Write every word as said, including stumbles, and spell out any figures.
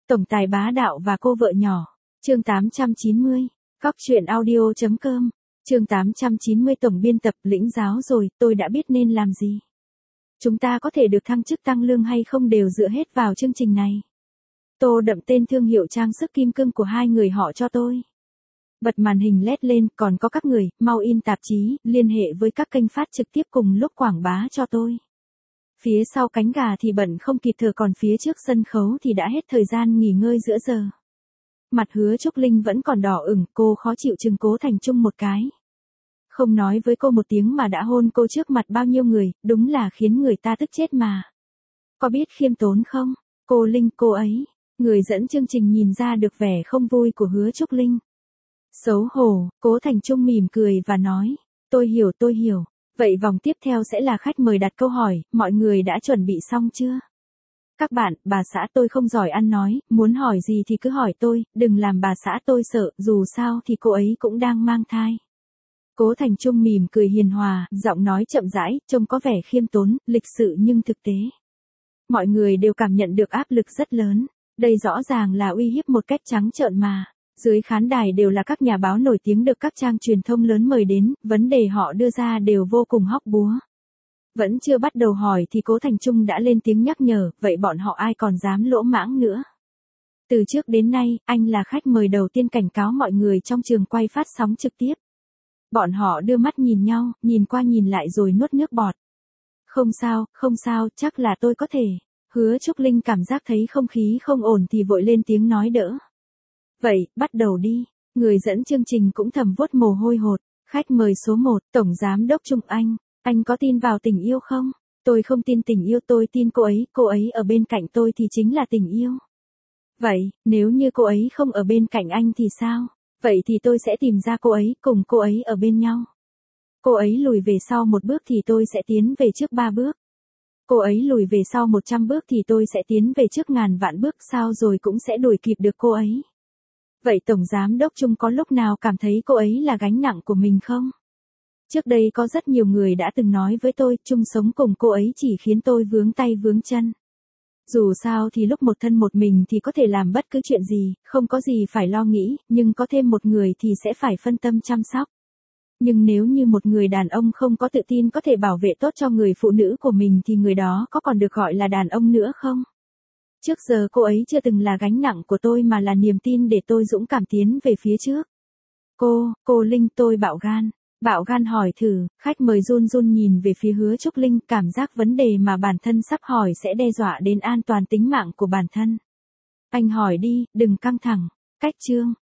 Tổng tài bá đạo và cô vợ nhỏ. Chương tám trăm chín mươi. Cóc truyện audio chấm com. Chương tám trăm chín mươi. Tổng biên tập lĩnh giáo rồi, tôi đã biết nên làm gì. Chúng ta có thể được thăng chức tăng lương hay không đều dựa hết vào chương trình này. Tô đậm tên thương hiệu trang sức kim cương của hai người họ cho tôi. Bật màn hình led lên, còn có các người, mau in tạp chí, liên hệ với các kênh phát trực tiếp cùng lúc quảng bá cho tôi. Phía sau cánh gà thì bận không kịp thở, còn phía trước sân khấu thì đã hết thời gian nghỉ ngơi giữa giờ. Mặt Hứa Trúc Linh vẫn còn đỏ ửng, cô khó chịu chừng Cố Thành Trung một cái. Không nói với cô một tiếng mà đã hôn cô trước mặt bao nhiêu người, đúng là khiến người ta tức chết mà. Có biết khiêm tốn không? Cô Linh, cô ấy. Người dẫn chương trình nhìn ra được vẻ không vui của Hứa Trúc Linh. Xấu hổ, Cố Thành Trung mỉm cười và nói, tôi hiểu tôi hiểu. Vậy vòng tiếp theo sẽ là khách mời đặt câu hỏi, mọi người đã chuẩn bị xong chưa? Các bạn, bà xã tôi không giỏi ăn nói, muốn hỏi gì thì cứ hỏi tôi, đừng làm bà xã tôi sợ, dù sao thì cô ấy cũng đang mang thai. Cố Thành Trung mỉm cười hiền hòa, giọng nói chậm rãi, trông có vẻ khiêm tốn, lịch sự nhưng thực tế. Mọi người đều cảm nhận được áp lực rất lớn, đây rõ ràng là uy hiếp một cách trắng trợn mà. Dưới khán đài đều là các nhà báo nổi tiếng được các trang truyền thông lớn mời đến, vấn đề họ đưa ra đều vô cùng hóc búa. Vẫn chưa bắt đầu hỏi thì Cố Thành Trung đã lên tiếng nhắc nhở, vậy bọn họ ai còn dám lỗ mãng nữa. Từ trước đến nay, anh là khách mời đầu tiên cảnh cáo mọi người trong trường quay phát sóng trực tiếp. Bọn họ đưa mắt nhìn nhau, nhìn qua nhìn lại rồi nuốt nước bọt. Không sao, không sao, chắc là tôi có thể. Hứa Trúc Linh cảm giác thấy không khí không ổn thì vội lên tiếng nói đỡ. Vậy, bắt đầu đi. Người dẫn chương trình cũng thầm vuốt mồ hôi hột. Khách mời số một, Tổng Giám đốc Trung Anh. Anh có tin vào tình yêu không? Tôi không tin tình yêu, tôi tin cô ấy, cô ấy ở bên cạnh tôi thì chính là tình yêu. Vậy, nếu như cô ấy không ở bên cạnh anh thì sao? Vậy thì tôi sẽ tìm ra cô ấy, cùng cô ấy ở bên nhau. Cô ấy lùi về sau một bước thì tôi sẽ tiến về trước ba bước. Cô ấy lùi về sau một trăm bước thì tôi sẽ tiến về trước ngàn vạn bước, sao rồi cũng sẽ đuổi kịp được cô ấy. Vậy Tổng Giám đốc Trung có lúc nào cảm thấy cô ấy là gánh nặng của mình không? Trước đây có rất nhiều người đã từng nói với tôi, chung sống cùng cô ấy chỉ khiến tôi vướng tay vướng chân. Dù sao thì lúc một thân một mình thì có thể làm bất cứ chuyện gì, không có gì phải lo nghĩ, nhưng có thêm một người thì sẽ phải phân tâm chăm sóc. Nhưng nếu như một người đàn ông không có tự tin có thể bảo vệ tốt cho người phụ nữ của mình thì người đó có còn được gọi là đàn ông nữa không? Trước giờ cô ấy chưa từng là gánh nặng của tôi mà là niềm tin để tôi dũng cảm tiến về phía trước. Cô, cô Linh, tôi bạo gan. Bạo gan hỏi thử, khách mời run run nhìn về phía Hứa Trúc Linh, cảm giác vấn đề mà bản thân sắp hỏi sẽ đe dọa đến an toàn tính mạng của bản thân. Anh hỏi đi, đừng căng thẳng. Cách chương,